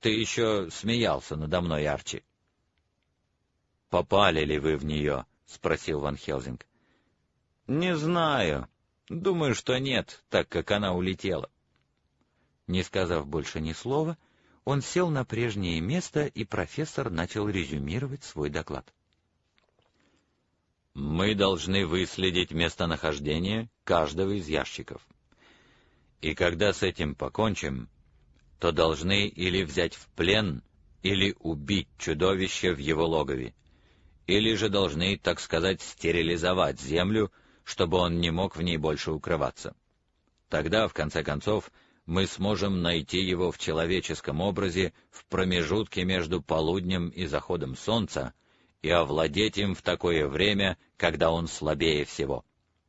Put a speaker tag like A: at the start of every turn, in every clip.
A: Ты еще смеялся надо мной, Арчи. «Попали ли вы в нее?» — спросил Ван Хелсинг. «Не знаю. Думаю, что нет, так как она улетела». Не сказав больше ни слова, он сел на прежнее место, и профессор начал резюмировать свой доклад. «Мы должны выследить местонахождение каждого из ящиков. И когда с этим покончим, то должны или взять в плен, или убить чудовище в его логове, или же должны, так сказать, стерилизовать землю, чтобы он не мог в ней больше укрываться. Тогда, в конце концов, мы сможем найти его в человеческом образе в промежутке между полуднем и заходом солнца и овладеть им в такое время, когда он слабее всего.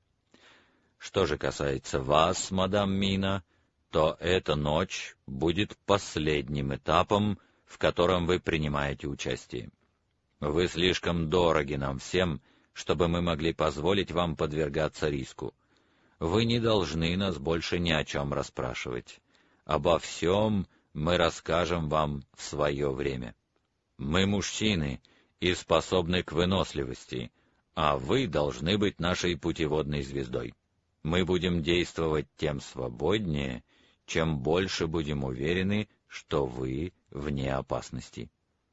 A: Что же касается вас, мадам Мина, то эта ночь будет последним этапом, в котором вы принимаете участие. Вы слишком дороги нам всем, чтобы мы могли позволить вам подвергаться риску. Вы не должны нас больше ни о чем расспрашивать. Обо всем мы расскажем вам в свое время. Мы мужчины и способны к выносливости, а вы должны быть нашей путеводной звездой. Мы будем действовать тем свободнее, чем больше будем уверены, что вы вне опасности».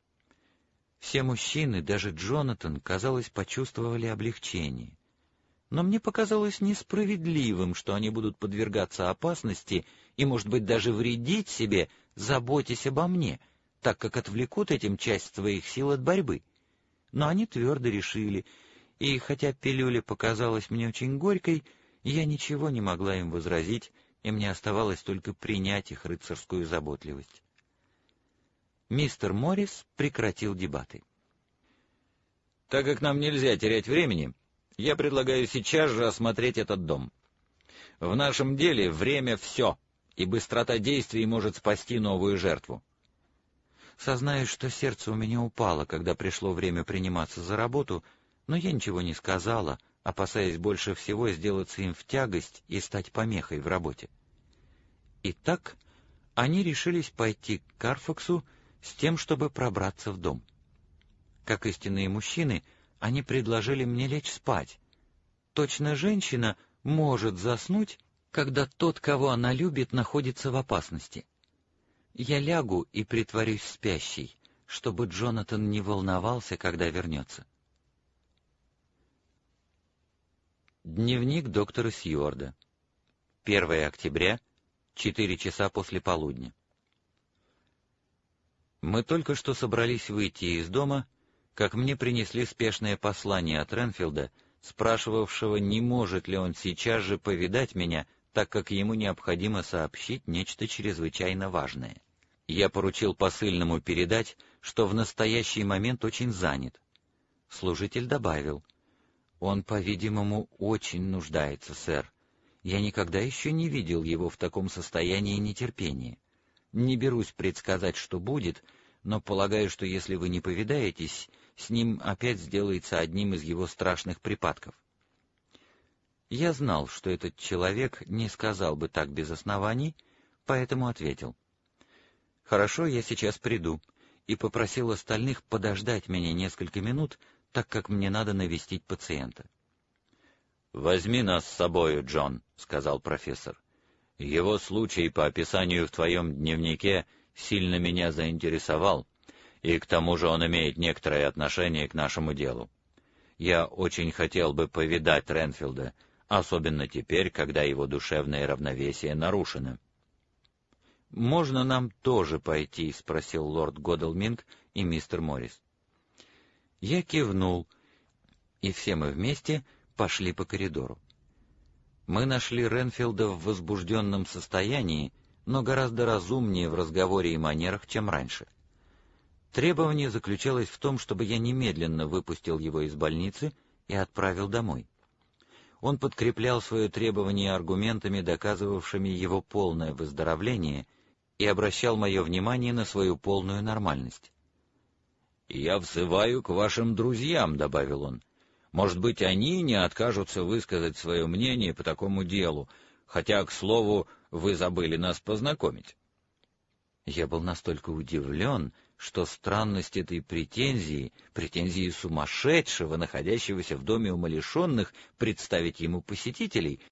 A: Все мужчины, даже Джонатан, казалось, почувствовали облегчение. Но мне показалось несправедливым, что они будут подвергаться опасности и, может быть, даже вредить себе, заботясь обо мне, так как отвлекут этим часть своих сил от борьбы. Но они твердо решили, и хотя пилюля показалась мне очень горькой, я ничего не могла им возразить, и мне оставалось только принять их рыцарскую заботливость. Мистер Моррис прекратил дебаты. «Так как нам нельзя терять времени, я предлагаю сейчас же осмотреть этот дом. В нашем деле время — все, и быстрота действий может спасти новую жертву». Сознаюсь, что сердце у меня упало, когда пришло время приниматься за работу, но я ничего не сказала, опасаясь больше всего сделаться им в тягость и стать помехой в работе. Итак, они решились пойти к Карфаксу с тем, чтобы пробраться в дом. Как истинные мужчины, они предложили мне лечь спать. Точно женщина может заснуть, когда тот, кого она любит, находится в опасности. Я лягу и притворюсь спящей, чтобы Джонатан не волновался, когда вернется. Дневник доктора Сьюарда. 1 октября, 4 часа после полудня. Мы только что собрались выйти из дома, как мне принесли спешное послание от Ренфилда, спрашивавшего, не может ли он сейчас же повидать меня, так как ему необходимо сообщить нечто чрезвычайно важное. Я поручил посыльному передать, что в настоящий момент очень занят. Служитель добавил: «Он, по-видимому, очень нуждается, сэр. Я никогда еще не видел его в таком состоянии нетерпения. Не берусь предсказать, что будет, но полагаю, что если вы не повидаетесь, с ним опять сделается одним из его страшных припадков». Я знал, что этот человек не сказал бы так без оснований, поэтому ответил: «Хорошо, я сейчас приду», и попросил остальных подождать меня несколько минут, так как мне надо навестить пациента. «Возьми нас с собою, Джон», — сказал профессор. «Его случай по описанию в твоем дневнике сильно меня заинтересовал, и к тому же он имеет некоторое отношение к нашему делу. Я очень хотел бы повидать Ренфилда, особенно теперь, когда его душевное равновесие нарушено». «Можно нам тоже пойти?» — спросил лорд Годалминг и мистер Моррис. Я кивнул, и все мы вместе пошли по коридору. Мы нашли Ренфилда в возбужденном состоянии, но гораздо разумнее в разговоре и манерах, чем раньше. Требование заключалось в том, чтобы я немедленно выпустил его из больницы и отправил домой. Он подкреплял свое требование аргументами, доказывавшими его полное выздоровление, и обращал мое внимание на свою полную нормальность. «Я взываю к вашим друзьям», — добавил он. «Может быть, они не откажутся высказать свое мнение по такому делу, хотя, к слову, вы забыли нас познакомить».
B: Я был настолько удивлен, что странность этой претензии сумасшедшего, находящегося в доме умалишенных, представить ему посетителей,